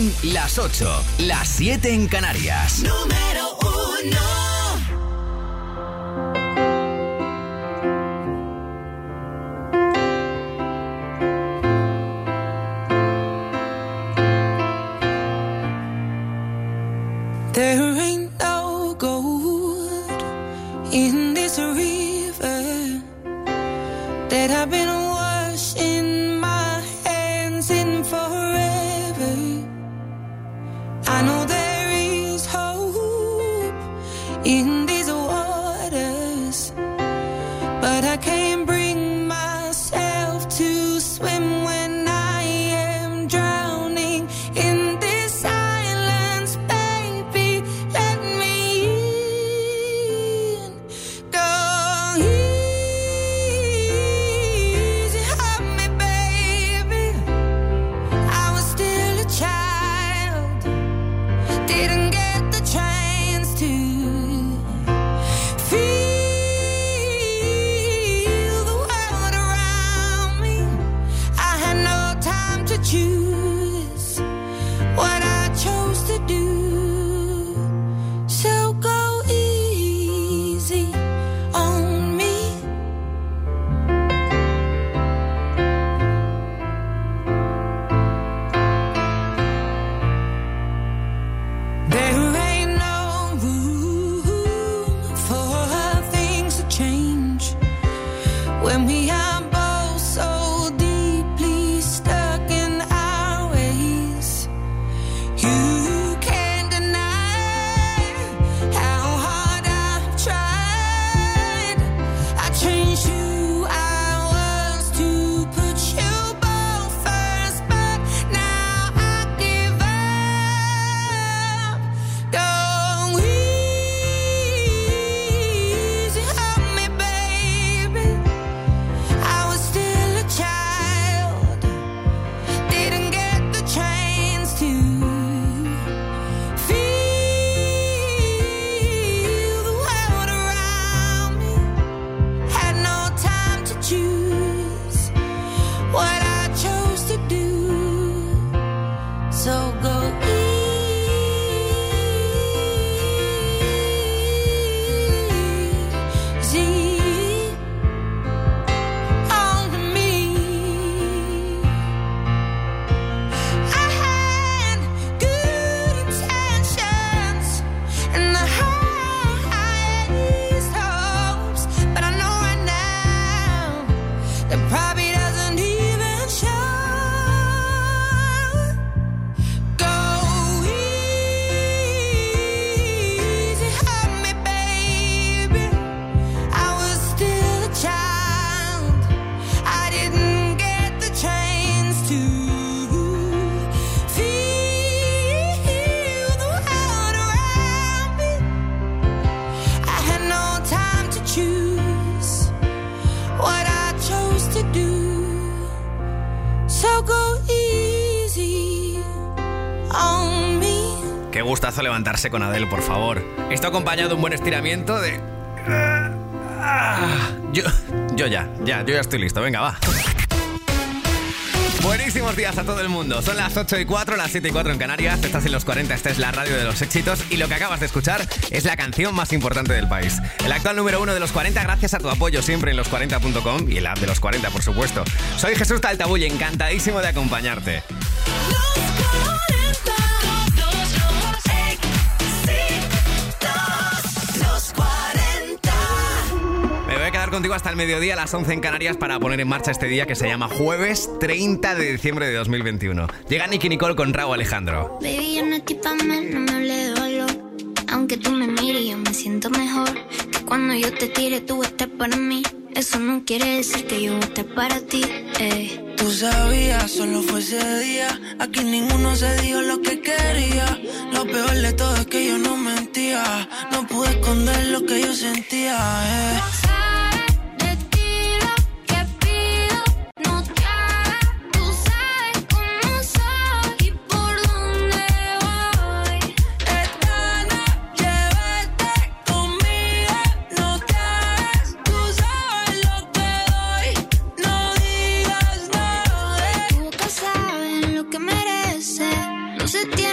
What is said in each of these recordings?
Son las 8, las 7 en Canarias. Número 1. There ain't no gold in this river that I've been washing my hands in forever. I know there is hope in these waters, but I can't bring myself to swim when I am drowning in this silence. Baby, let me in. Go easy on me, baby. I was still a child, didn't get the chance to feel the world around me. I had no time to choose what I chose to do. So go easy on me. There ain't no room for things to change when we are both so deeply stuck in our ways. You can't deny how hard I've tried. I changed who I was to put you both first, but now I give up. Go easy on me, baby. I was still a child, didn't get the chance to feel the world around me. Had no time to choose what I chose to do. So go easy on me. I had good intentions and the highest hopes, but I know right now that probably doesn't even show. Go easy on me, baby. I was still a child, I didn't get the chance to feel the world around me. I had no time to choose what I chose to do. So go easy on me. Qué gustazo levantarse con Adele, por favor. Esto acompañado de un buen estiramiento de... Yo ya estoy listo, venga, va. Buenísimos días a todo el mundo. Son las 8:04, las 7:04 en Canarias. Estás en los 40, esta es la radio de los éxitos. Y lo que acabas de escuchar es la canción más importante del país. El actual número 1 de los 40, gracias a tu apoyo siempre en los40.com y el app de los 40, por supuesto. Soy Jesús Taltabull, encantadísimo de acompañarte. Los 40. Me voy a quedar contigo hasta el mediodía, a las 11 en Canarias, para poner en marcha este día que se llama Jueves 30 de diciembre de 2021. Llega Nicki Nicole con Rauw Alejandro. Baby, yo no estoy pa' más, no me hable de valor. Aunque tú me mires, yo me siento mejor. Que cuando yo te tire, tú estés para mí. Eso no quiere decir que yo esté para ti, Tú sabías, solo fue ese día. Aquí ninguno se dijo lo que quería. Lo peor de todo es que yo no mentía. No pude esconder lo que yo sentía, De ti lo que pido, no te hagas. Tú sabes cómo soy y por dónde voy. Esta noche vete conmigo, no te hagas. Tú sabes lo que doy, no digas nada. Tu boca sabe lo que merece. No se tiene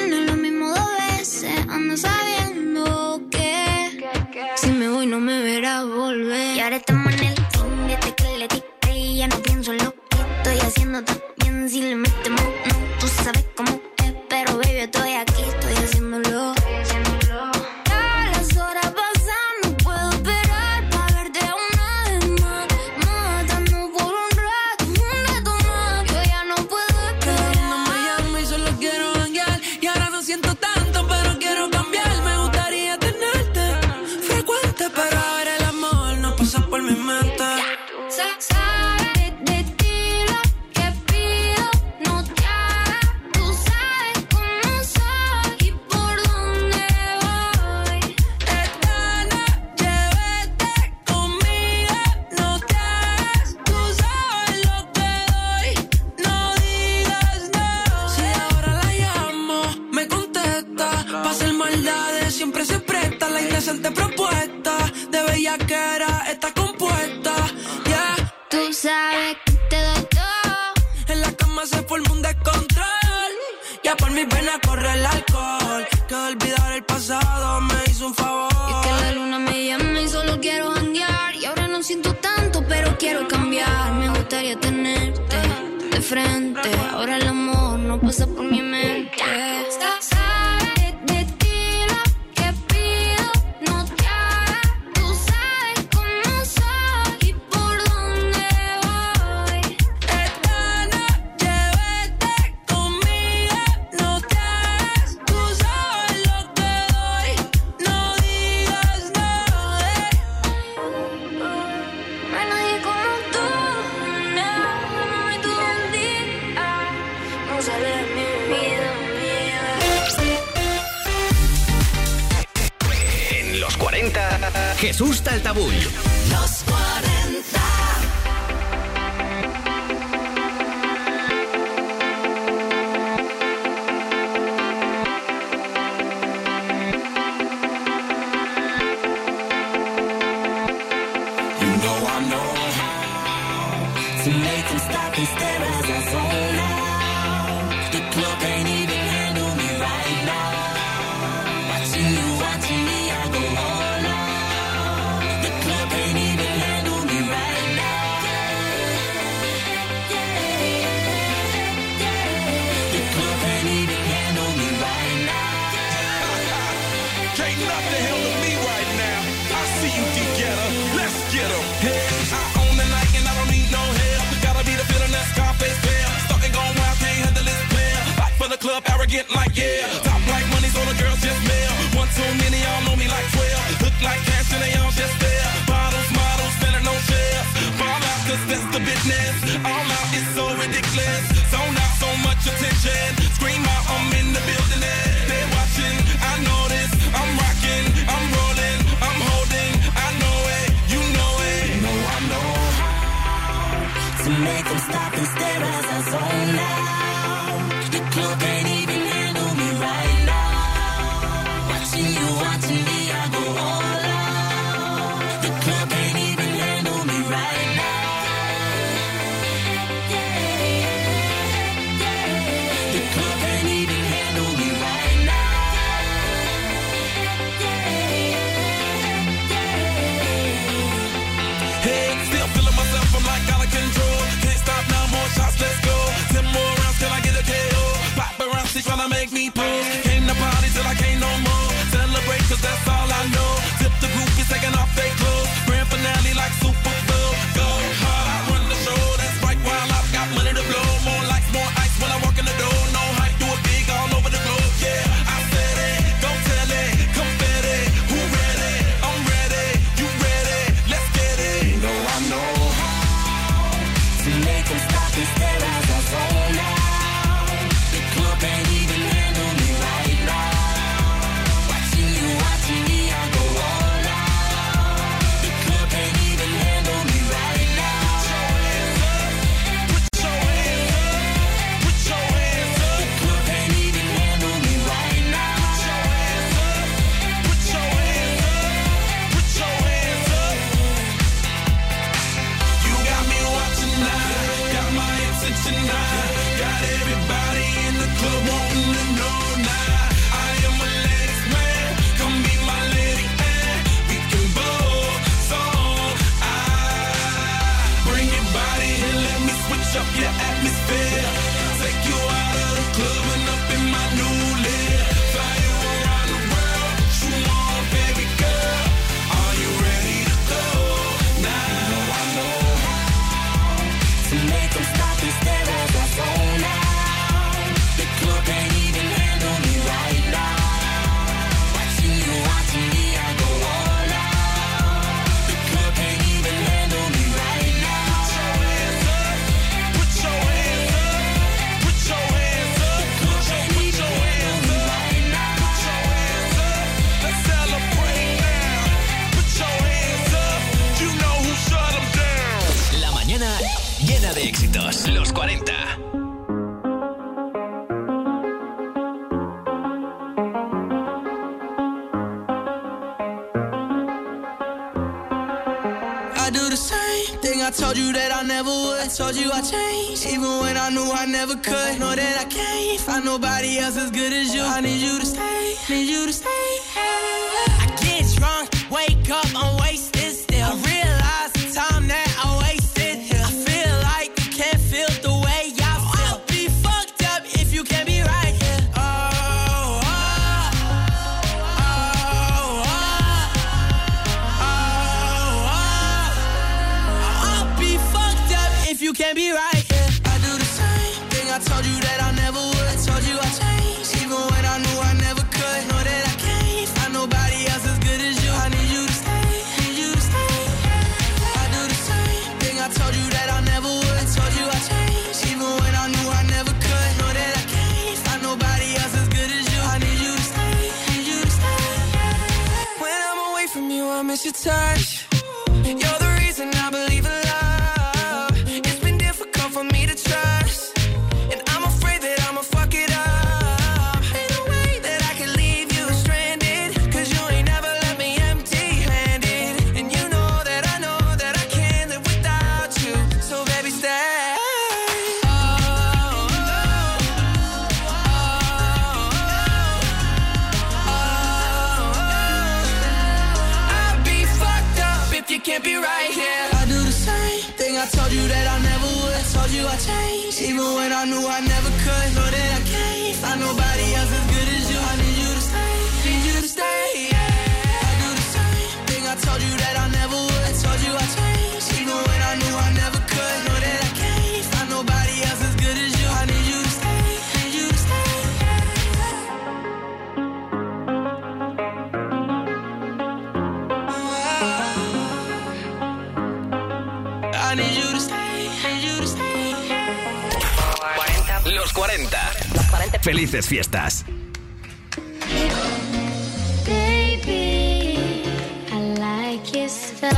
pienso en lo que estoy haciendo también. Si le metemos, no, tú sabes cómo es. Pero baby, estoy aquí, estoy haciéndolo. Ya las horas pasan, no puedo esperar para verte una vez más. Matando por un rato más. Yo ya no puedo esperar. No me llamo y solo quiero janguear. Y ahora no siento tanto, pero quiero cambiar. Me gustaría tenerte frecuente, pero ahora el amor no pasa por mi mente. Sabes de ti lo que pido, no te hagas. Tú sabes cómo soy y por dónde voy. Esta noche vete conmigo, no te hagas. Tú sabes lo que doy, no digas no. Si ahora la llamo, me contesta. Pa' hacer maldades siempre se presta. La indecente propuesta de bellaquera está compuesta. Yeah. Tú sabes que te doy todo. En la cama se forma un descontrol. Ya por mis venas corre el alcohol. Que olvidar el pasado me hizo un favor. Y es que la luna me llama y solo quiero janguear. Y ahora no siento tanto, pero quiero cambiar. Me gustaría tenerte de frente. Ahora el amor no pasa por mi mente. Sabes de ti lo que pido, no te hagas. Tú sabes cómo soy y por dónde voy. Esta noche vete conmigo, no te hagas. Tú sabes lo que doy, no digas no. No hay nadie como tú, no hay tú un día. No sale de mi vida, En los 40, Jesús Taltabull. Los 40. You know I know how to make them stop and stare as I zone out. The club can't even handle me right now. Watching me, I go all out. The club can't even handle me right now. The club can't even handle me right now. Can't nothing handle me right now. I see you together. Let's get 'em. Hey, I own the night and I don't need no help. Gotta be the feeling that Scarface feel. Stuck and gone wild, can't handle this player. Back for the club, arrogant like yeah. Top like money, so the girls just mail. One too many, y'all know me like 12. Look like cash and they all just there. Bottles, models, spending no shares. Fall out, cause that's the business. All out is so ridiculous. Zone out, so much attention. Scream out, I'm in the building. They're watching, I know this. I'm rocking, I'm rolling, I'm holding. I know it, you know it. You know I know how to make them stop and stare as I zone out. The club can't even handle me right now. Watching me, I go all out. The club can't even handle me right now. The club can't even handle me right now. Hey, still feeling myself, I'm like out of control. Can't stop now, more shots, let's go. 10 more rounds till I get a KO. Paparazzi tryna make me pose. Came to party till I can't no more. Celebrate cause that's all I know. Tip the groupies taking off their clothes. Grand finale like Super Bowl. Go hard, I run the show. That's right, while I've got money to blow. More lights, more ice when I walk in the door. No hype, do it big all over the globe. Yeah, I said it, go tell it. Confetti, who ready? I'm ready, you ready? Let's get it. You know I know how to make them stop and stare as I zone out. The club can't even handle me right now. Watching me, I go all out. The club can't even handle me right now. Put your hands up, put your hands up. The club can't even handle me right now. Put your hands up, put your hands up. You got me watching now, got my attention Don't stop and stare as I zone out. The club can't even handle me right now. Watching me, I go all out. The club can't even handle me right now. Put your hands up, put your hands up, put your hands up, put your hands up right now. Put your hands up, let's celebrate now. Put your hands up, you know who shut them down. La mañana llena de éxitos. Los 40. I do the same thing I told you that I never would. I told you I changed, even when I knew I never could. Know that I can't find nobody else as good as you. I need you to stay, need you to stay. I get drunk, wake up, I'm wasted still. I realize the time that I wasted here. I feel like you can't feel the way I feel. I'll be fucked up if you can't be right here. If you can't be right, yeah. I do the same thing I told you that I never would. I told you I changed, even when I knew I never could. Know that I can't find nobody else as good as you. I need you to stay, need you to stay. I do the same thing I told you that I never would. I told you I changed, even when I knew I never could. Know that I can't find nobody else as good as you. I need you to stay, need you to stay. When I'm away from you, I miss your touch. You're the reason I believe in love. For me to trust, and I'm afraid that I'ma fuck it up. Ain't no way that I can leave you stranded, cause you ain't never left me empty-handed. And you know that I can't live without you. So baby, stay. I'll be fucked up if you can't be right here. I do the same thing I told you that I never would. Told you I changed, even when I knew I never could. Know that I can't find nobody else as good as you. I need you to stay, need you to stay. I do the same thing I told you that I never would. Told you I changed, even when I knew I never could. Know that I can't find nobody else as good as you. I need you to stay, need you to stay. I need you to stay, need you to stay. Los 40. Felices fiestas. Baby, I like your stuff.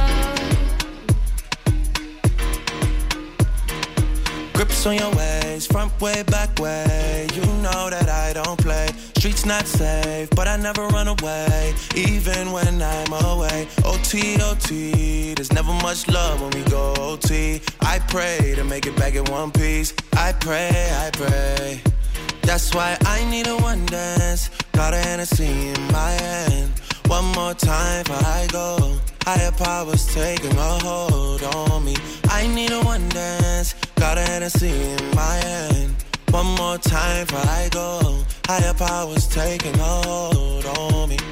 Grips on your ways, front way, back way. You know that I don't play. Streets not safe, but I never run away, even when I'm away. OT, OT, there's never much love when we go OT. I pray to make it back in one piece. I pray, I pray. That's why I need a one dance. Got a Hennessy in my hand. One more time before I go. Higher powers taking a hold on me. I need a one dance. Got a Hennessy in my hand. One more time before I go. Higher powers taking a hold on me.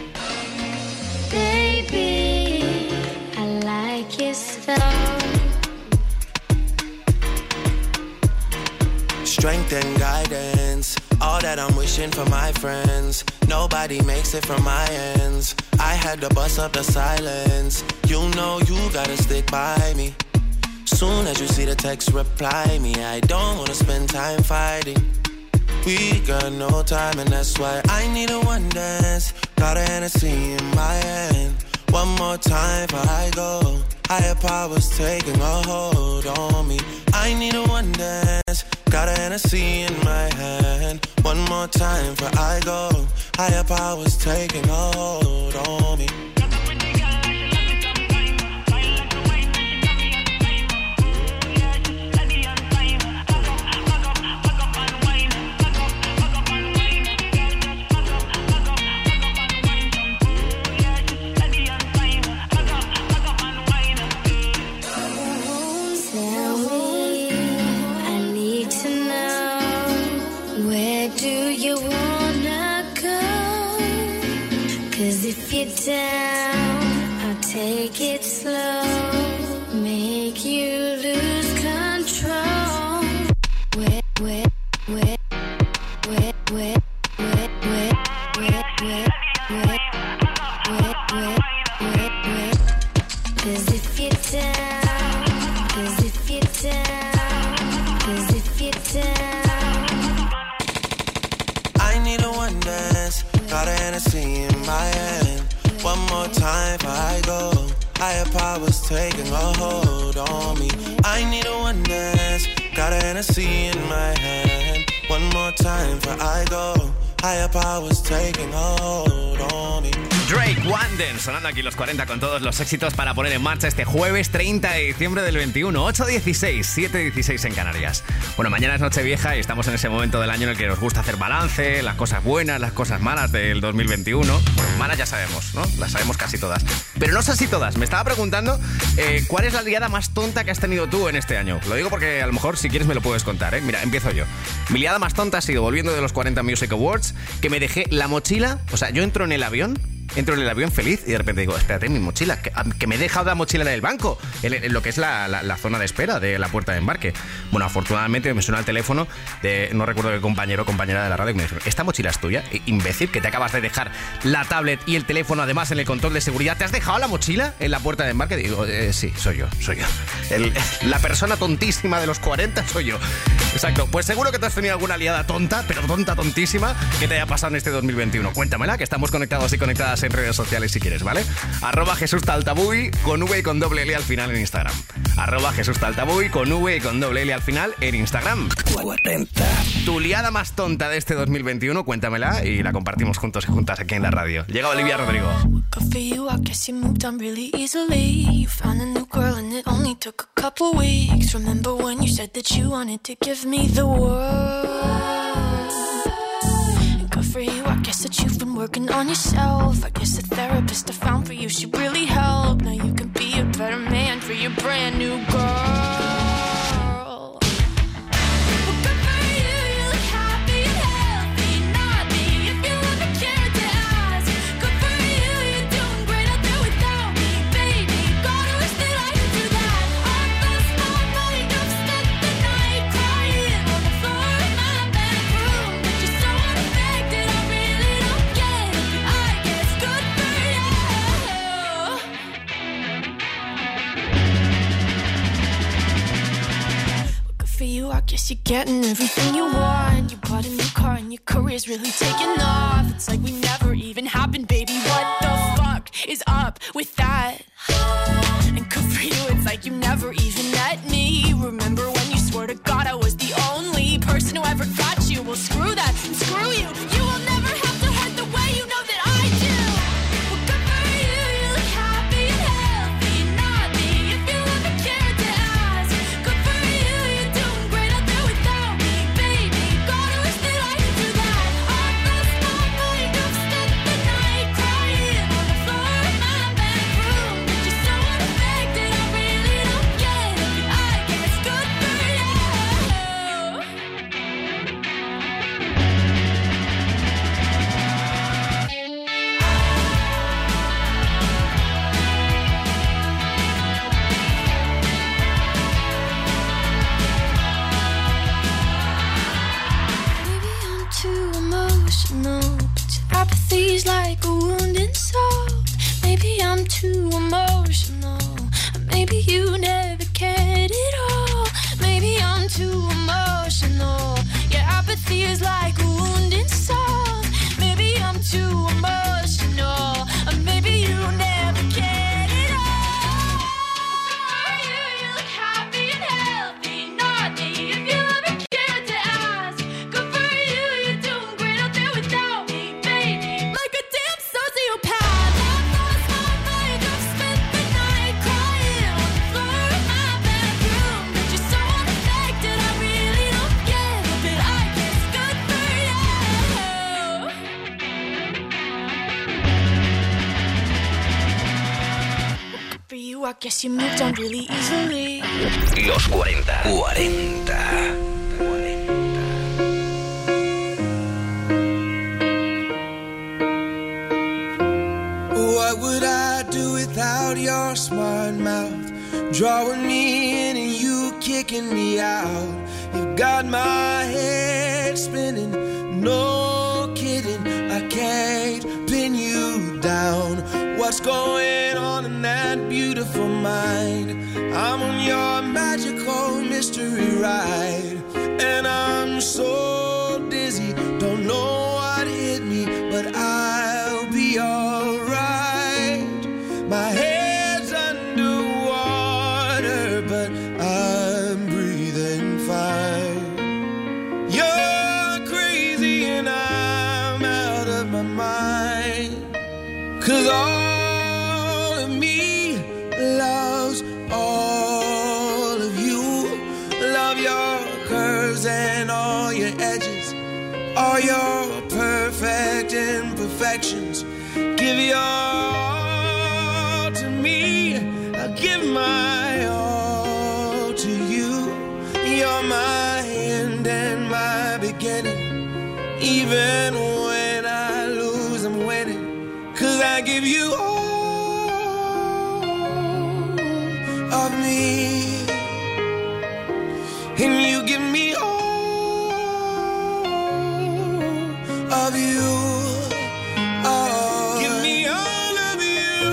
Baby, I like your stuff. Strength and guidance, all that I'm wishing for my friends. Nobody makes it from my ends. I had to bust up the silence. You know you gotta stick by me. Soon as you see the text, reply me. I don't wanna spend time fighting. We got no time, and that's why I need a one dance. Got a Hennessy in my hand. One more time before I go. Higher powers taking a hold on me. I need a one dance. Got a Hennessy in my hand. One more time before I go. Higher powers taking a hold on me. Down, I'll take it slow, make you lose control. Hennessy in my hand. One more time before I go. Higher powers taking a hold on me. I need a one dance. Got a Hennessy in my hand. One more time before I go. Higher powers taking a hold on me. Drake, One Dance, sonando aquí los 40 con todos los éxitos para poner en marcha este jueves 30 de diciembre del 21, 8:16, 7:16 en Canarias. Bueno, mañana es Nochevieja y estamos en ese momento del año en el que nos gusta hacer balance, las cosas buenas, las cosas malas del 2021. Bueno, malas ya sabemos, ¿no? Las sabemos casi todas. Pero no sé si todas. Me estaba preguntando ¿cuál es la liada más tonta que has tenido tú en este año? Lo digo porque a lo mejor si quieres me lo puedes contar, ¿eh? Mira, empiezo yo. Mi liada más tonta ha sido, volviendo de los 40 Music Awards, que me dejé la mochila, o sea, yo entro en el avión feliz y de repente digo, espérate, mi mochila, que me he dejado la mochila en el banco, en lo que es la zona de espera de la puerta de embarque. Bueno, afortunadamente me suena el teléfono de, no recuerdo qué compañero o compañera de la radio, que me dijeron, ¿esta mochila es tuya? Imbécil, que te acabas de dejar la tablet y el teléfono además en el control de seguridad. ¿Te has dejado la mochila en la puerta de embarque? Digo, sí, soy yo. La persona tontísima de los 40 soy yo. Exacto, pues seguro que te has tenido alguna liada tonta, pero tontísima, que te haya pasado en este 2021. Cuéntamela, que estamos conectados y conectadas en redes sociales si quieres, ¿vale? @JesúsTaltabuy con V y con doble L al final en Instagram. @JesúsTaltabuy con V y con doble L al final en Instagram. 40. Tu liada más tonta de este 2021, cuéntamela y la compartimos juntos y juntas aquí en la radio. Llega Olivia Rodrigo. Good for you, I guess you moved on really easily. You found a new girl and it only took a couple weeks. Remember when you said that you wanted to give me the world? And good for you, I guess that you've been working on yourself. I guess the therapist I found for you, she really helped. Now you can be a better man for your brand new girl. I guess you're getting everything you want. You bought a new car and your career's really taking off. It's like we never even happened, baby. What the fuck is up with that? And good for you, it's like you never even met me. Remember when you swore to God I was the only person who ever got you? Well, screw that and screw you. You will never have to hurt the way you know that I do. Well, good for you, you look happy and healthy. Not me, if you ever cared to ask. Good for you, you're doing great out there without me, baby. God, I wish that I could do that. I lost my mind, I've spent the night crying on the floor of my bedroom. But you're so unaffected, I really don't get it. But I guess good for you. Maybe I'm too emotional, but your apathy's like a wounded soul. Maybe I'm too emotional, or maybe you never cared at all. Maybe I'm too emotional, your apathy is like a wounded soul. Maybe I'm too emotional, or maybe you never cared at all. You look happy and healthy, not me, if you ever cared to ask. Good for you, you're doing great out there without me, baby. Like a damn sociopath, I've lost my mind, I've spent the night crying on the floor of my bedroom. But you're so unaffected, I really don't get it, but I guess good for you. Good for you, I guess you moved on really easily. Los 40. 40. What would I do without your smart mouth? Drawing me in and you kicking me out. You got my head spinning, no kidding. I can't pin you down. What's going on in that beautiful mind? I'm on your magical mystery ride, and I'm so dizzy, don't know what hit me, but I'll curves and all your edges, all your perfect imperfections. Give your all to me, I'll give my all to you. You're my end and my beginning. Even when I lose, I'm winning. 'Cause I give you all of me, and you give me all of you. Oh, give me all of you.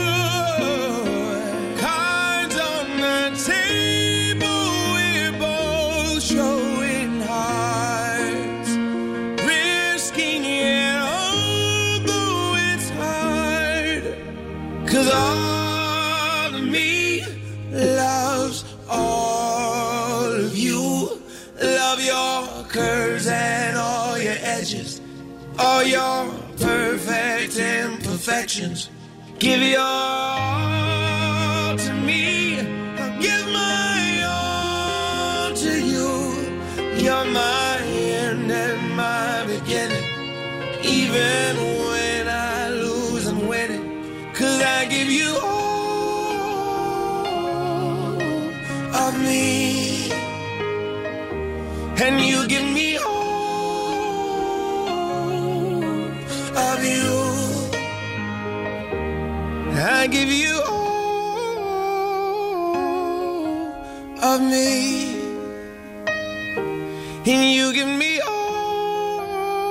Cards on the table, we're both showing hearts, risking it although it's hard. 'Cause all of me loves all of you. Love your curves and all your edges, all your perfect imperfections. Give your all to me, I'll give my all to you. You're my end and my beginning. Even when I lose, I'm winning. 'Cause I give you all of me, and you give me all of you. I give you all of me, and you give me all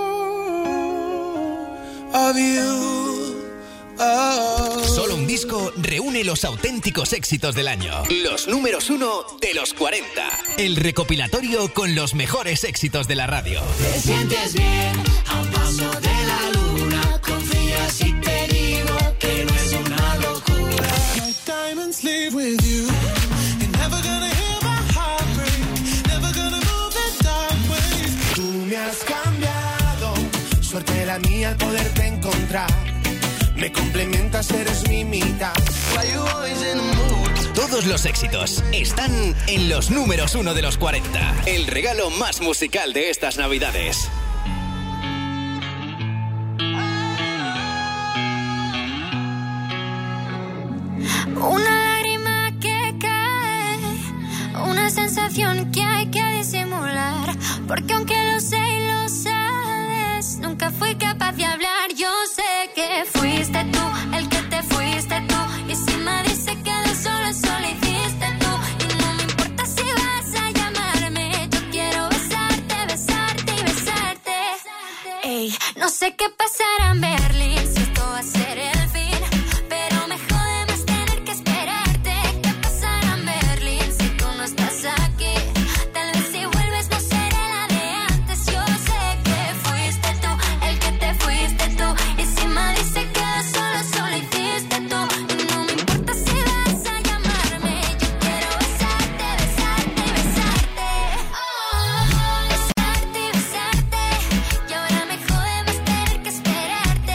of you. Oh. Solo un disco reúne los auténticos éxitos del año. Los números 1 de los 40. El recopilatorio con los mejores éxitos de la radio. Te sientes bien a un paso de la luna. Confía si te digo que no es una locura. My diamonds leave with you. You're never gonna hear my heart break. Never gonna move the dark ways. Tú me has cambiado. Suerte la mía al poderte encontrar. Me complementas, eres mi mitad. Why you always in the mood? Todos los éxitos están en los números 1 de los 40. El regalo más musical de estas Navidades. Una lágrima que cae, una sensación que hay que disimular, porque aunque lo sé y lo sabes, nunca fui capaz de hablar. Yo sé que fuiste tú el que te fuiste tú, y si me dice que de solo hiciste tú, y no me importa si vas a llamarme, yo quiero besarte, besarte y besarte. Ey, no sé qué pasará en Berlín, si esto va a ser el fin, pero me jode más tener que esperarte. ¿Qué pasará en Berlín si tú no estás aquí? Tal vez si vuelves no seré la de antes. Yo sé que fuiste tú el que te fuiste tú, y si me dice que solo hiciste tú, y no me importa si vas a llamarme, yo quiero besarte, besarte y besarte. Besarte y besarte, y ahora me jode más tener que esperarte.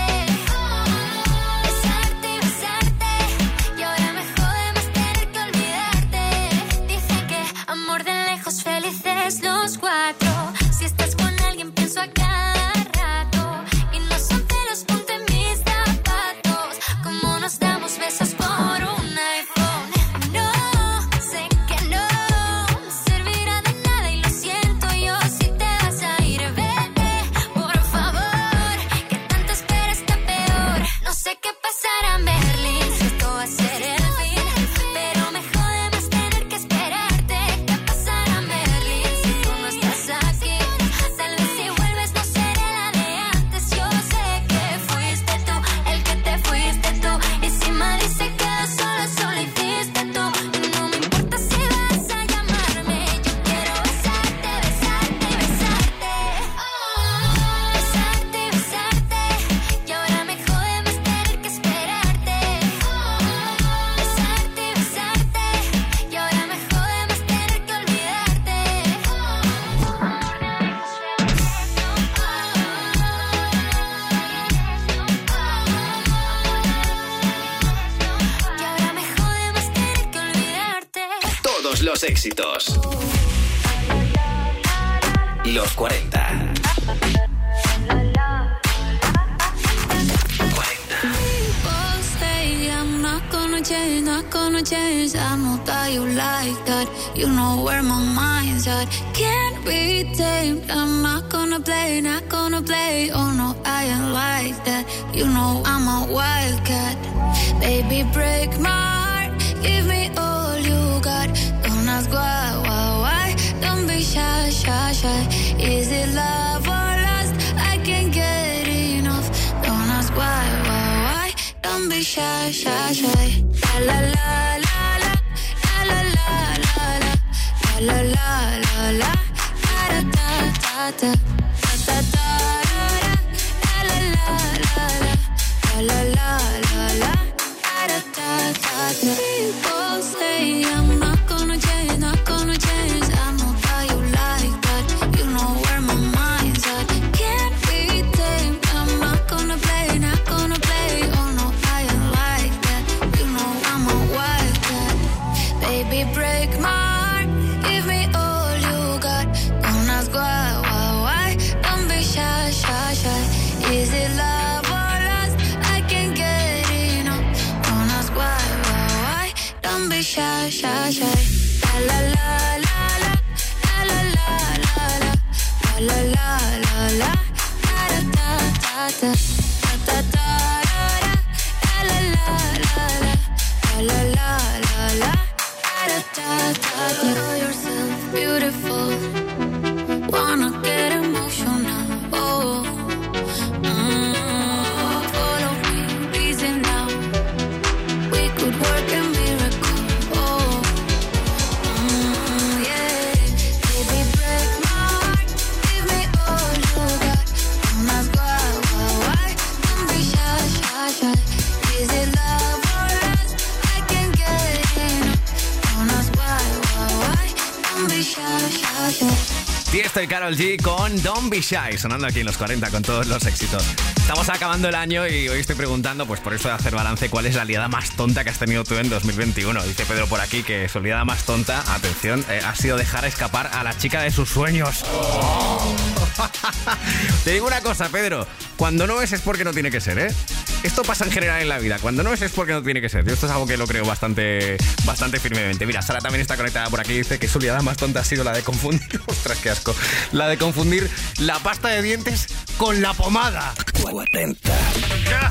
Besarte y besarte, y ahora me jode más tener que olvidarte. Dicen que amor de lejos, felices los cuatro. Si estás con alguien pienso a cada rato, y no son celos, ponte en mis zapatos. Como nos damos besos por un iPhone. No, sé que no servirá de nada y lo siento yo. Si te vas a ir, vete, por favor, que tanto espera está peor. No sé qué pasará en Berlín, si esto va a ser el fin, pero me jode más tener que esperarte. ¿Qué pasará en Berlín si tú no estás aquí? Tal vez si vuelves no seré la de antes. Yo sé que fuiste tú el que te fuiste tú, y si me dice que solo hiciste tú, y no me importa si vas a llamarme, yo quiero besarte, besarte y besarte. Besarte y besarte, y ahora me jode más tener que esperarte. Besarte y besarte, y ahora me jode más tener que olvidarte. Amor de lejos, y ahora me jode más tener que olvidarte. Todos los éxitos. Los 40. People say I'm not gonna change. I know that you like that. You know where my mind's at. Can't be tamed. I'm not gonna play. Oh no, I ain't like that. You know I'm a wildcat. Baby, break my heart. Give me all you got. Don't ask why. Don't be shy. Is it love or lust? I can't get enough. Don't ask why. Don't be shy. La la la la la. La la la la la. La la la la. Da da da da. Da da da. La la la la. La la la la. Da da da da. People say I'm not gonna change. I know that you like that. You know where my mind's at. Can't be tamed. I'm not gonna play. Oh no, I ain't like that. You know I'm a wildcat. Baby, break my heart. Give me all you got. Don't ask why. Don't be shy. Is it love or lust? I can't get enough. Don't ask why. Don't be shy. La la la la. La la la la. La la la la. Da da da da. Da da da. La la la la. La la la la. Da da da. Know yourself beautiful. Wanna get emotional. Oh. Follow me, reason now. We could work a miracle. Oh. Yeah. Baby, break my heart. Give me all you got. Don't ask why. Don't be shy. Is it love or lust? I can't get enough. Don't ask why. Don't be shy. Tiesto y Karol G con Don't Be Shy, sonando aquí en los 40 con todos los éxitos. Estamos acabando el año y hoy estoy preguntando, pues por eso de hacer balance, ¿cuál es la liada más tonta que has tenido tú en 2021? Dice Pedro por aquí que su liada más tonta, atención, ha sido dejar escapar a la chica de sus sueños. Te digo una cosa, Pedro, cuando no es porque no tiene que ser, ¿eh? Esto pasa en general en la vida, cuando no es porque no tiene que ser. Yo esto es algo que lo creo bastante firmemente. Mira, Sara también está conectada por aquí y dice que su liada más tonta ha sido la de confundir, ostras, qué asco, la de confundir la pasta de dientes con la pomada. 40. ¡Ya!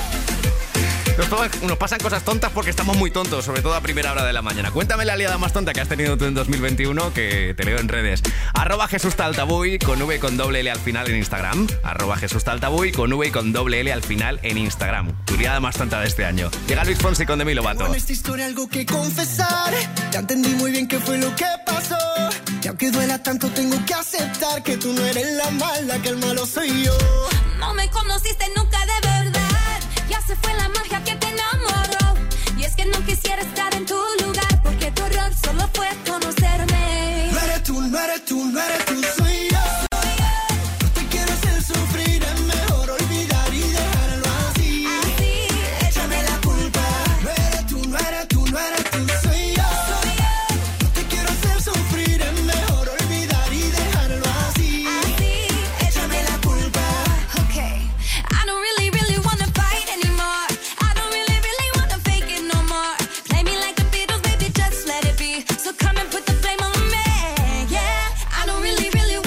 Nos pasan cosas tontas porque estamos muy tontos, sobre todo a primera hora de la mañana. Cuéntame la liada más tonta que has tenido tú en 2021, que te leo en redes. @JesusTaltabuy, con V y con doble L al final en Instagram. @JesusTaltabuy, con V y con doble L al final en Instagram. Tu liada más tonta de este año. Llega Luis Fonsi con Demi Lovato. En esta historia algo que confesar. Ya entendí muy bien qué fue lo que pasó. Y aunque duela tanto tengo que aceptar que tú no eres la mala, que el malo soy yo. No me conociste nunca de verdad. Ya se fue la magia que te enamoró. Y es que no quisiera estar en tu lugar, porque tu error solo fue conocerme. No eres tú, soy yo. No te quiero hacer sufrir, es mejor olvidar y dejarlo así. Échame la culpa. No eres tú, soy yo. No te quiero hacer sufrir, es mejor olvidar y dejarlo así. Échame la culpa. Okay, I don't really wanna fight anymore. I don't really wanna fake it no more. Play me like the Beatles, baby, just let it be. So come and put the flame on me. Yeah, I don't really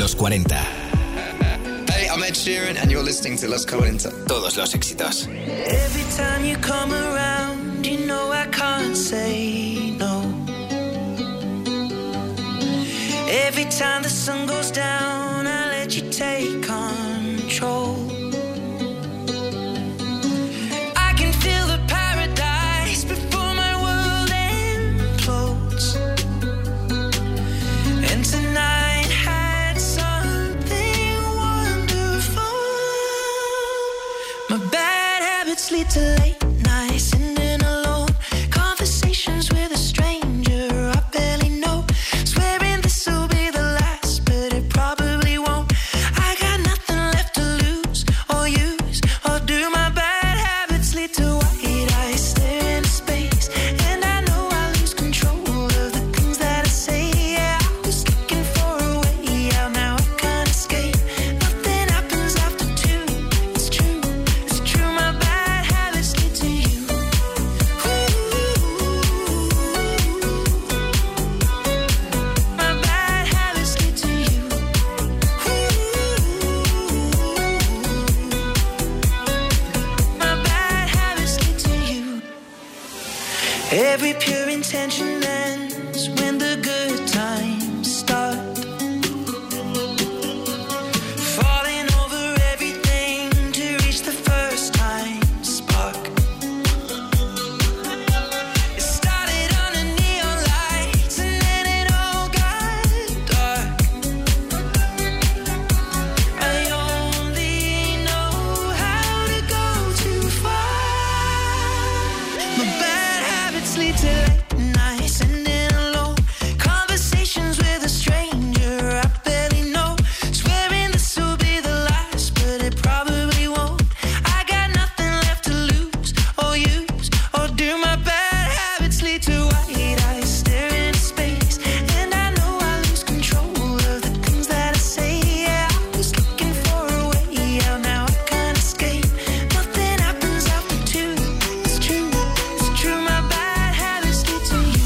los 40. Hey, I'm Ed Sheeran and you're listening to Los 40. Todos los éxitos. Every time you come around, you know I can't say no. Every time the sun goes down, I let you take control. I can feel the paradise before my world implodes. And tonight had something wonderful. My bad habits lead to late nights, sitting alone. Conversations with a stranger I barely know. Swearing this will be the last, but it probably won't. I got nothing left to lose or use or do. My bad habits lead to white eyes stare into space, and I know I lose control of the things that I say. Yeah, I was looking for a way out, now I can't escape. Nothing happens after two. It's true, it's true. My bad habits lead to you. My bad habits lead to you. My bad habits lead to you. Every pure intention ends when the good times start. Falling over everything to reach the first time spark. It started under neon lights and then it all got dark. I only know how to go too far. My bad habits lead to late nights, sitting alone. Conversations with a stranger I barely know. Swearing this will be the last, but it probably won't. I got nothing left to lose or use or do. My bad habits lead to white eyes stare into space, and I know I lose control of the things that I say. Yeah, I was looking for a way out, now I can't escape. Nothing happens after two. It's true, it's true. My bad habits lead to you.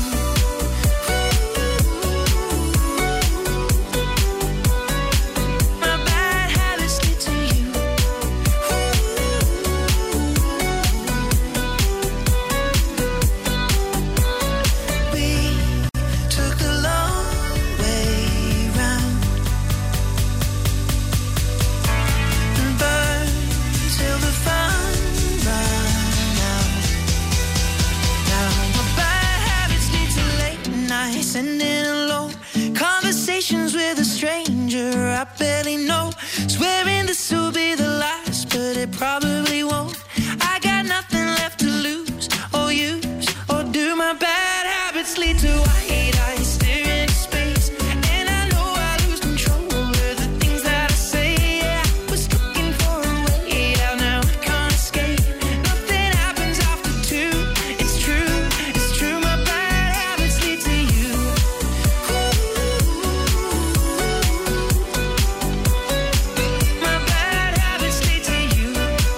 My bad habits lead to you. We took the long way round and burned till the fun ran out. Now my bad habits lead to late nights, sitting alone. Conversations with a stranger I barely know. Swearing this will be the last, but it probably won't. I got nothing left to lose or use or do. My bad habits lead to white eyes stare into space, and I know I lose control of the things that I say. Yeah, I was looking for a way out, now I can't escape. Nothing happens after two. It's true, it's true. My bad habits lead to you. My bad habits lead to you.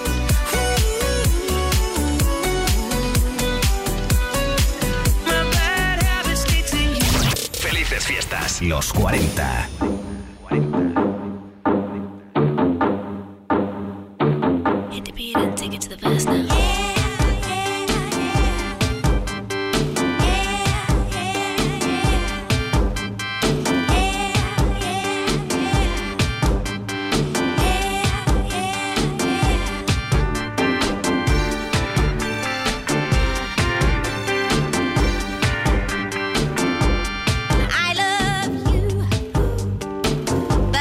My bad habits lead to you. Felices fiestas. Los 40. Hit the beat and take it to the verse now. I love you,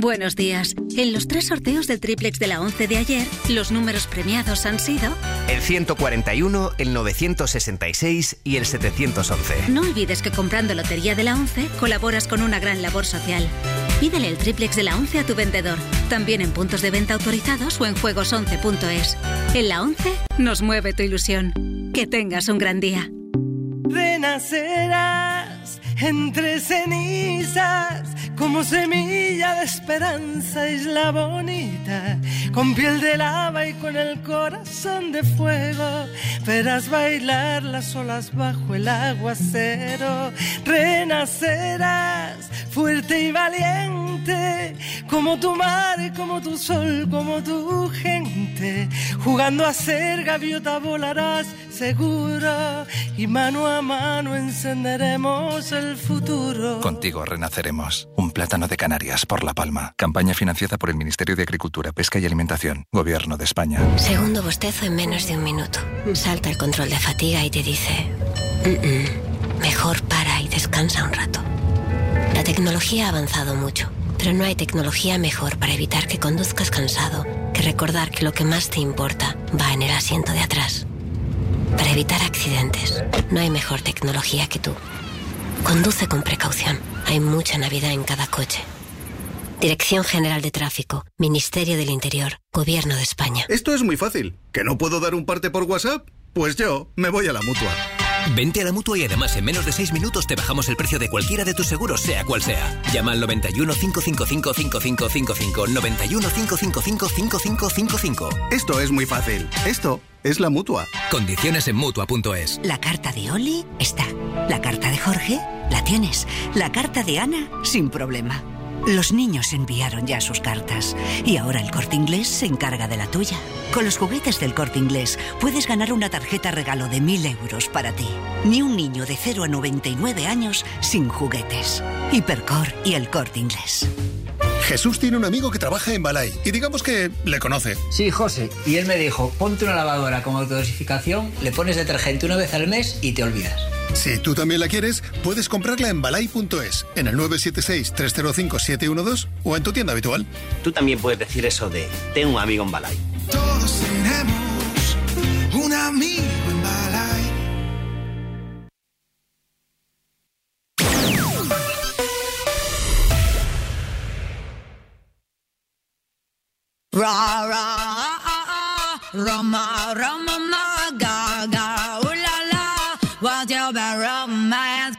Buenos días. En los 3 sorteos del triplex de la 11 de ayer, los números premiados han sido... El 141, el 966 y el 711. No olvides que comprando Lotería de la 11 colaboras con una gran labor social. Pídele el triplex de la 11 a tu vendedor, también en puntos de venta autorizados o en juegos11.es. En la 11 nos mueve tu ilusión. Que tengas un gran día. Renacerás entre cenizas como semilla de esperanza, isla bonita, con piel de lava y con el corazón de fuego. Verás bailar las olas bajo el aguacero. Renacerás fuerte y valiente como tu mar, como tu sol, como tu gente. Jugando a ser gaviota volarás seguro y mano a mano encenderemos el futuro. Contigo renaceremos. Un plátano de Canarias por La Palma. Campaña financiada por el Ministerio de Agricultura, Pesca y Alimentación. Gobierno de España. Segundo bostezo en menos de un minuto. Salta el control de fatiga y te dice... Mejor para y descansa un rato. La tecnología ha avanzado mucho, pero no hay tecnología mejor para evitar que conduzcas cansado que recordar que lo que más te importa va en el asiento de atrás. Para evitar accidentes, no hay mejor tecnología que tú. Conduce con precaución. Hay mucha Navidad en cada coche. Dirección General de Tráfico, Ministerio del Interior, Gobierno de España. Esto es muy fácil. ¿Que no puedo dar un parte por WhatsApp? Pues yo me voy a la Mutua. Vente a la Mutua y además en menos de 6 minutos te bajamos el precio de cualquiera de tus seguros, sea cual sea. Llama al 91 555 5555. 91 555 5555. Esto es muy fácil. Esto es la Mutua. Condiciones en Mutua.es. La carta de Oli está. La carta de Jorge la tienes. La carta de Ana, sin problema. Los niños enviaron ya sus cartas y ahora el Corte Inglés se encarga de la tuya. Con los juguetes del Corte Inglés puedes ganar una tarjeta regalo de 1.000 euros para ti. Ni un niño de 0 a 99 años sin juguetes. Hipercor y el Corte Inglés. Jesús tiene un amigo que trabaja en Balay y digamos que le conoce. Sí, José. Y él me dijo, ponte una lavadora con autodosificación, le pones detergente una vez al mes y te olvidas. Si tú también la quieres, puedes comprarla en balay.es, en el 976-305-712 o en tu tienda habitual. Tú también puedes decir eso de, tengo un amigo en Balay. Todos tenemos un amigo en Balay. Ra ra Rama Rama ma ga ga ooh la la, what's your bad romance?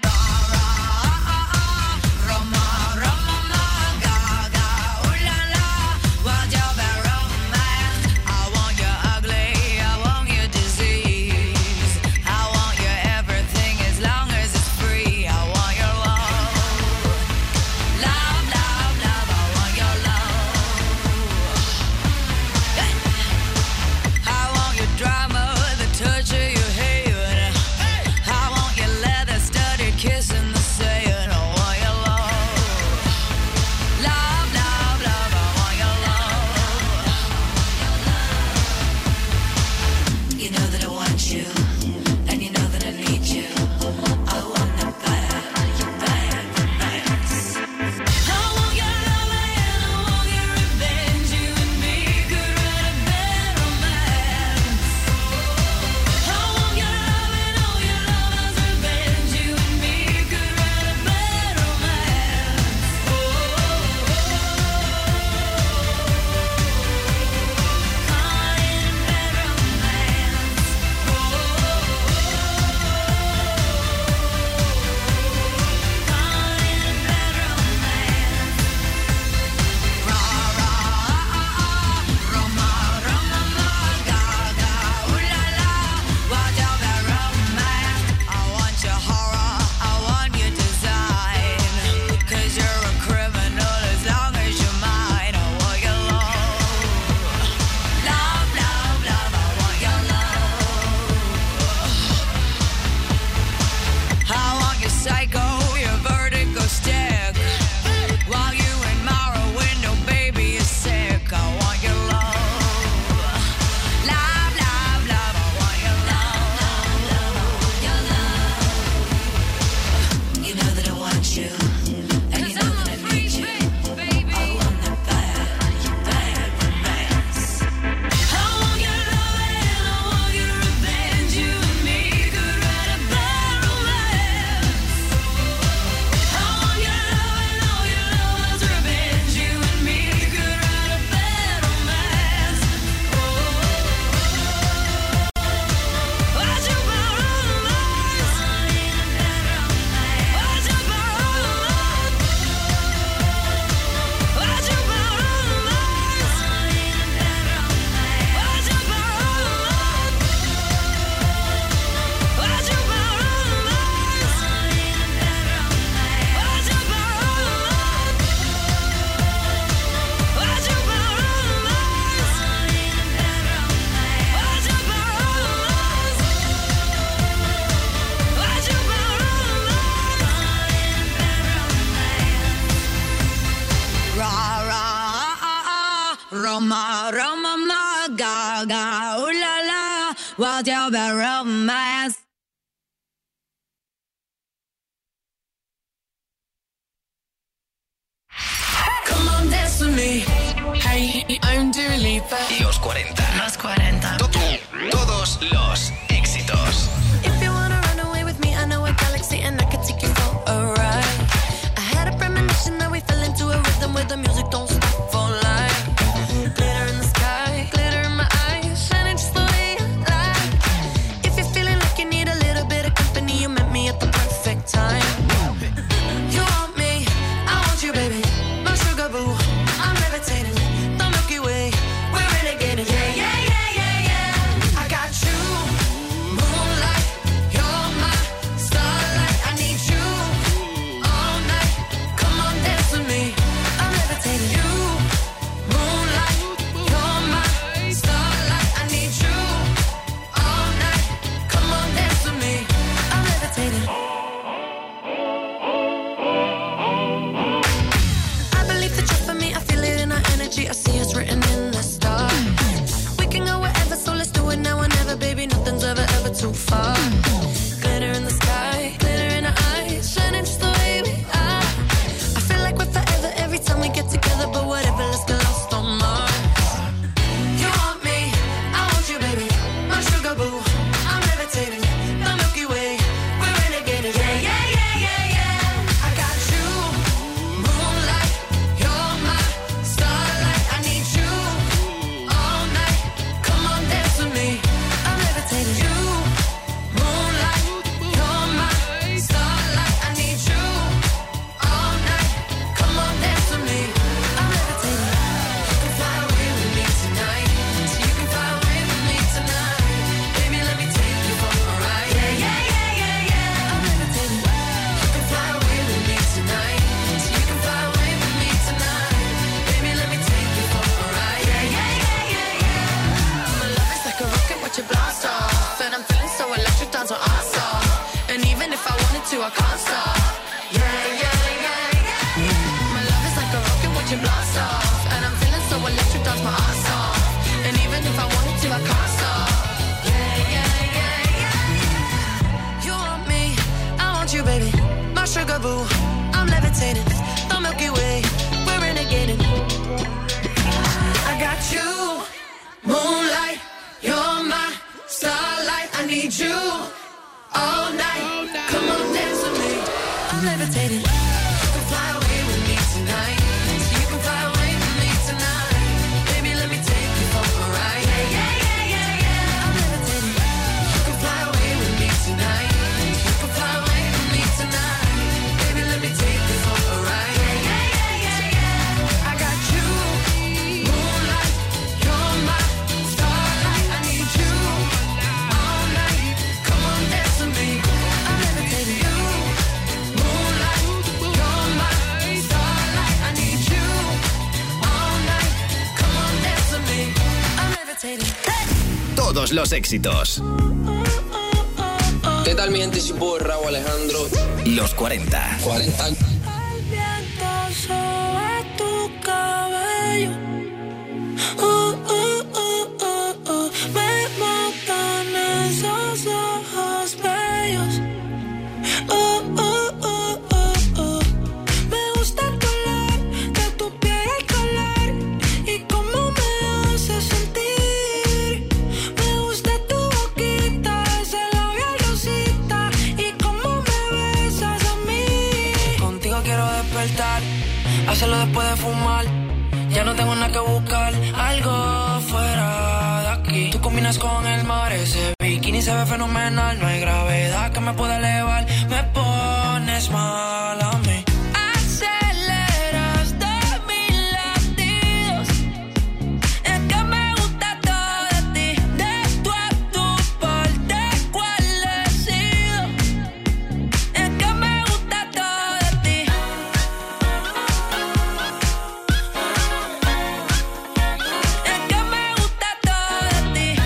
Drama, the touch of your hair. while you're about romance. Come on, dance with me. Hey, I'm Dua Lipa. Los 40. Los 40. Todos los éxitos. If you wanna run away with me, I know a galaxy and I can take you for a ride. I had a premonition that we fell into a rhythm where the music don't stop for life. Glitter in the sky, glitter in my eyes, shining just the way you like. If you're feeling like you need a little bit of company, you met me at the perfect time. You want me, I want you, baby. My sugar boo, I'm levitating. The Milky Way, we're renegading. Yeah, yeah, yeah, yeah, yeah. I got you, moonlight. You're my starlight. I need you all night. Come on, dance with me. I'm levitating. You, moonlight. You're my starlight. I need you all night. Come on, dance with me. I'm levitating. I believe that you're for me. I feel it in our energy. I see it's written in the stars. We can go wherever, so let's do it now or never, baby. Nothing's ever, ever too far. Glitter in the sky, glitter in our eyes, shining just the way we are. I feel like we're forever every time we get together, but whatever, let's get lost on Mars. You want me, I want you, baby. My sugar boo, I'm levitating. The Milky Way, we're renegading. Yeah, yeah, yeah, yeah, yeah. I got you, moonlight. You're my starlight. I need you all night. Come on, dance with me. I'm levitating. You, moonlight. You're my starlight. I need you all night. Come on, dance with me. I'm levitating. You can fly away with me tonight. So you can fly away with me tonight. Baby, let me take you for a ride. Yeah, yeah, yeah, yeah, yeah. I'm levitating. You can fly away with me tonight. So you can fly away with me tonight. Baby, let me take you for a ride. Yeah, yeah, yeah, yeah, yeah. My love is like a rocket, watch it blast off. And I'm feeling so electric, dance on our song. And even if I wanted to, I can't stop. Yeah, yeah, yeah, yeah. My love is like a rocket, watch it blast off. And I'm feeling so electric, dance my ass off. And even if I wanted to, I can't stop. Yeah, yeah, yeah, yeah. You want me, I want you, baby. My sugar boo, I'm levitating. The Milky Way, we're renegading. I got you, moonlight. You're my starlight. I need you all night. Come on, dance with me. I'm levitating. You can fly away with me tonight. So you can fly away with me tonight. Baby, let me take you for a ride. Yeah, yeah, yeah, yeah, yeah. I'm levitating. You can fly away with me tonight. You can fly away with me tonight. Baby, let me take you for a ride. Yeah, yeah, yeah, yeah, yeah. I got you, moonlight. You're my starlight. I need you all night. Come on, dance with me. I'm levitating. You, moonlight. You're my starlight. I need you all night. Come on, dance with me. I'm levitating. Todos los éxitos. ¿Qué tal mi gente? Si puedo, Raúl Alejandro. Los 40. 40. El viento sobre tu cabello. Me matan esos ojos bellos. Me gusta el color de tu piel, el color y cómo me hace sentir. Me gusta tu boquita, ese labial rosita y cómo me besas a mí. Contigo quiero despertar, hacerlo después de fumar. Ya no tengo nada que buscar, algo fuera de aquí. Tú combinas con el mar, ese bikini se ve fenomenal. No hay gravedad que me pueda elevar, me pones mal a mí. Aceleras de mis latidos, es que me gusta todo de ti. De tu a tu parte, ¿cuál he sido? Es que me gusta todo de ti. Es que me gusta todo de ti.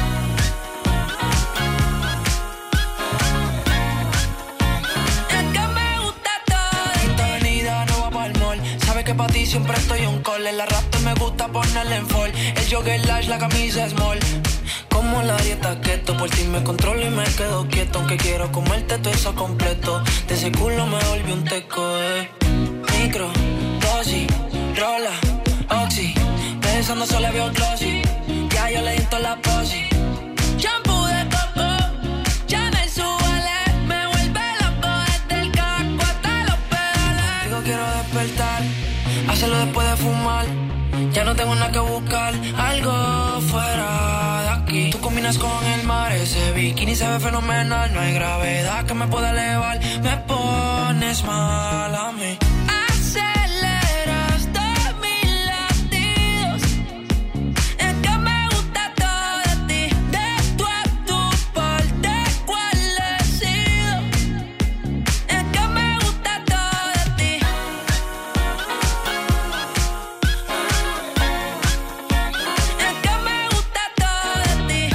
Es que me gusta todo de ti. Esta avenida no va pa'l mall. Sabes que pa' ti siempre estoy un call. El Raptor me gusta ponerle en fall. El jogger large, la camisa small. Como como la dieta keto. Por ti me controlo y me quedo quieto. Aunque quiero comerte todo eso completo. De ese culo me volví un teco, Micro, dosis, rola, oxi. Pensando solo veo glossy. Ya yo le di toda la posi. Shampoo de coco, ya me subale. Me vuelve loco desde el casco hasta los pedales. Digo quiero despertar, hacerlo después de fumar. Ya no tengo nada que buscar, algo fuera de aquí. Tú combinas con el mar, ese bikini se ve fenomenal. No hay gravedad que me pueda elevar. Me pones mal a mí. Aceleras todos mis latidos. Es que me gusta todo de ti. De tu a tu parte, ¿cuál he sido? Es que me gusta todo de ti. Es que me gusta todo de ti.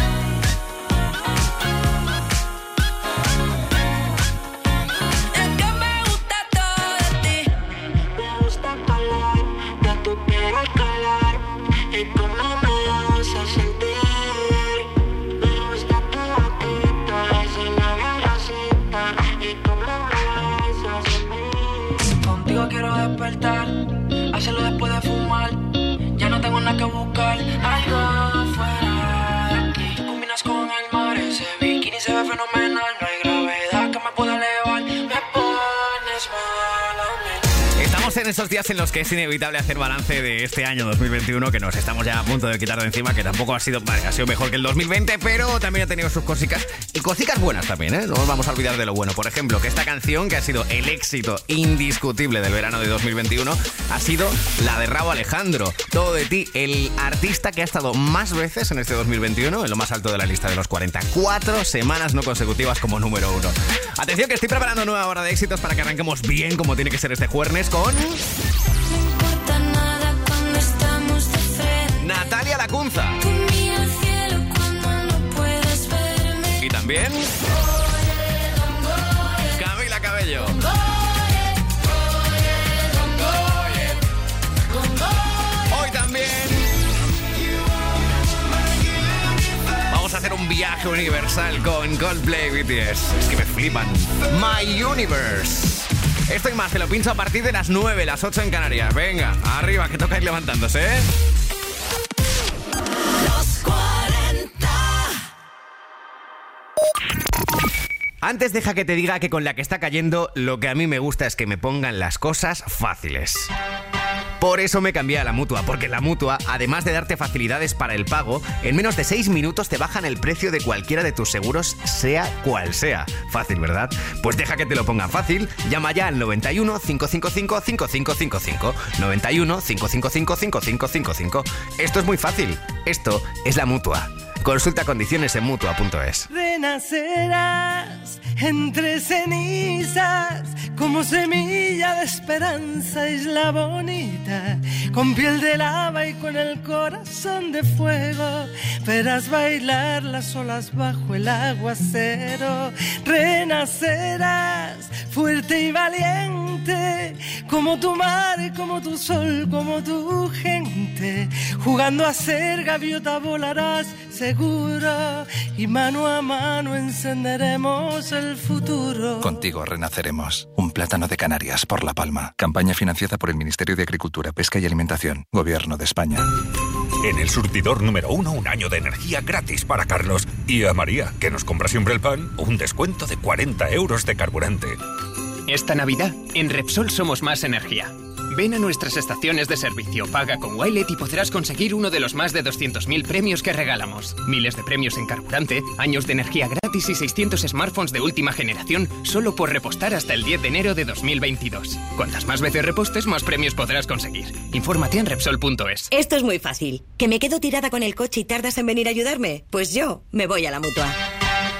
Es que me gusta todo de ti. Me gusta el color de tu piel al calor. Y cómo me hace sentir. Me gusta tu boquita, ese labio rosita. Y cómo me hace sentir. Contigo quiero despertar, hacerlo después de fumar. Ya no tengo nada que buscar, algo fuera de aquí. Tú combinas con el mar, ese bikini se ve fenomenal. No hay gravedad que me pueda elevar. Me pones mal a mí. Estamos en esos días en los que es inevitable hacer balance de este año 2021, que nos estamos ya a punto de quitar de encima, que tampoco ha sido mejor que el 2020, pero también ha tenido sus cositas, y cositas buenas también, No nos vamos a olvidar de lo bueno. Por ejemplo, que esta canción, que ha sido el éxito indiscutible del verano de 2021, ha sido la de Rauw Alejandro, Todo de ti, el artista que ha estado más veces en este 2021 en lo más alto de la lista de los 40. 4 semanas no consecutivas como número 1. Atención, que estoy preparando nueva hora de éxitos para que arranquemos bien, como tiene que ser este jueves, con No importa nada cuando estamos de frente. Natalia Lacunza. Tú mira al cielo cuando no puedes verme. Y también Camila Cabello. Hoy también vamos a hacer un viaje universal con Coldplay, BTS. Es que me flipan. My Universe. Esto y más te lo pincho a partir de las 9, las 8 en Canarias. Venga, arriba, que toca ir levantándose, Los 40. Antes deja que te diga que con la que está cayendo, lo que a mí me gusta es que me pongan las cosas fáciles. Por eso me cambié a la Mutua, porque en la Mutua, además de darte facilidades para el pago, en menos de 6 minutos te bajan el precio de cualquiera de tus seguros, sea cual sea. Fácil, ¿verdad? Pues deja que te lo pongan fácil. Llama ya al 91 555 5555. 91 555 5555. Esto es muy fácil. Esto es la Mutua. Consulta condiciones en Mutua.es. Renacerás entre cenizas como semilla de esperanza, isla bonita, con piel de lava y con el corazón de fuego. Verás bailar las olas bajo el aguacero. Renacerás fuerte y valiente como tu mar, como tu sol, como tu gente. Jugando a ser gaviota volarás seguro y mano a mano encenderemos el futuro. Contigo renaceremos. Un plátano de Canarias por La Palma. Campaña financiada por el Ministerio de Agricultura, Pesca y Alimentación. Gobierno de España. En el surtidor número 1, un año de energía gratis para Carlos. Y a María, que nos compra siempre el pan, un descuento de 40 euros de carburante. Esta Navidad, en Repsol somos más energía. Ven a nuestras estaciones de servicio, paga con Wilet y podrás conseguir uno de los más de 200.000 premios que regalamos. Miles de premios en carburante, años de energía gratis y 600 smartphones de última generación solo por repostar hasta el 10 de enero de 2022. Cuantas más veces repostes, más premios podrás conseguir. Infórmate en Repsol.es. Esto es muy fácil. ¿Que me quedo tirada con el coche y tardas en venir a ayudarme? Pues yo me voy a la Mutua.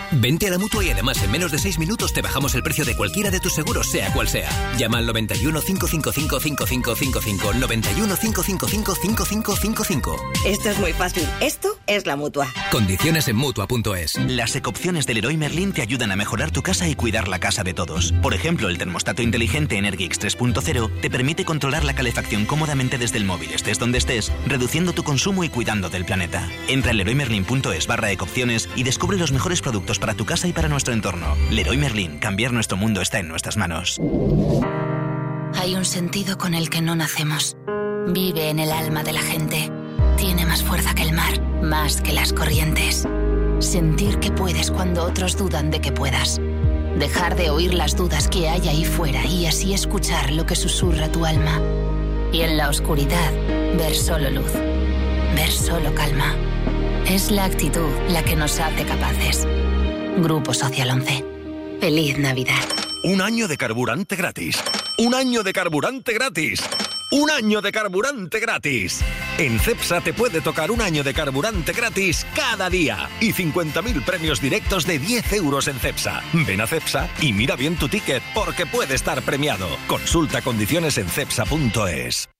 Vente a la Mutua y además en menos de 6 minutos te bajamos el precio de cualquiera de tus seguros, sea cual sea. Llama al 91 555 5555. 91 555 5555. Esto es muy fácil. Esto es la Mutua. Condiciones en Mutua.es. Las ecopciones de Leroy Merlin te ayudan a mejorar tu casa y cuidar la casa de todos. Por ejemplo, el termostato inteligente Energix 3.0 te permite controlar la calefacción cómodamente desde el móvil, estés donde estés, reduciendo tu consumo y cuidando del planeta. Entra en leroymerlin.es/ecopciones y descubre los mejores productos para tu casa y para nuestro entorno. Leroy Merlin, cambiar nuestro mundo está en nuestras manos. Hay un sentido con el que no nacemos. Vive en el alma de la gente. Tiene más fuerza que el mar, más que las corrientes. Sentir que puedes cuando otros dudan de que puedas. Dejar de oír las dudas que hay ahí fuera y así escuchar lo que susurra tu alma. Y en la oscuridad, ver solo luz. Ver solo calma. Es la actitud la que nos hace capaces. Grupo Social 11. Feliz Navidad. Un año de carburante gratis. Un año de carburante gratis. ¡Un año de carburante gratis! En Cepsa te puede tocar un año de carburante gratis cada día y 50.000 premios directos de 10 euros en Cepsa. Ven a Cepsa y mira bien tu ticket porque puede estar premiado. Consulta condiciones en cepsa.es.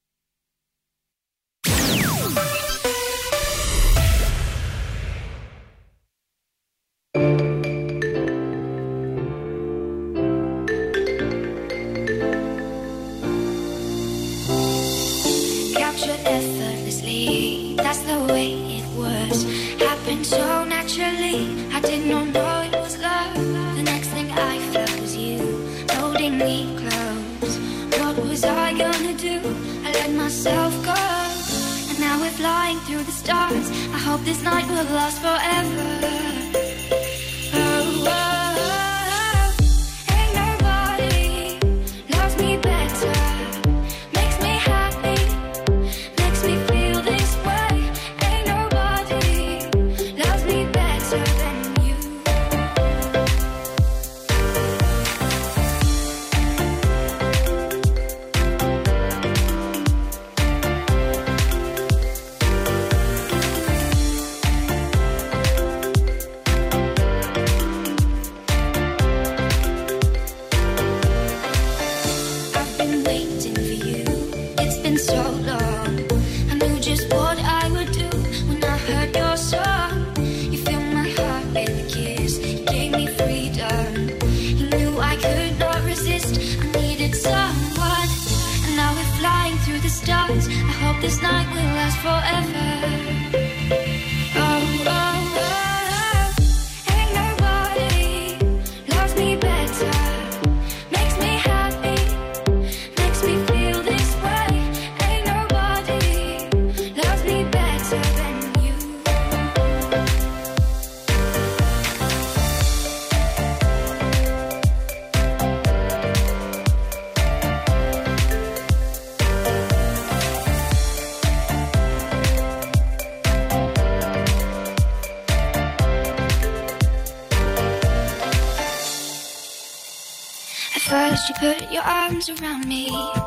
So naturally, I did not know it was love. The next thing I felt was you holding me close. What was I gonna do? I let myself go, and now we're flying through the stars. I hope this night will last forever. Oh, oh, oh. Ain't nobody loves me better. Makes me happy, makes me feel this way. Ain't nobody loves me better than you. I've been waiting for you. It's been so long. I knew just what I would do when I heard your song. You filled my heart with a kiss. You gave me freedom. You knew I could not resist. I needed someone. And now we're flying through the stars. I hope this night will last forever. Oh, oh, oh. Ain't nobody loves me better. Makes me happy, makes me feel this way. Ain't nobody loves me better than you. At first you put your arms around me,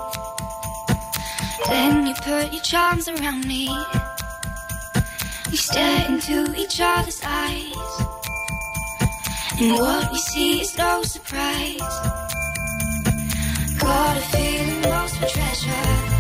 then you put your charms around me. We stare into each other's eyes, and what we see is no surprise. Got a feeling lost for treasure.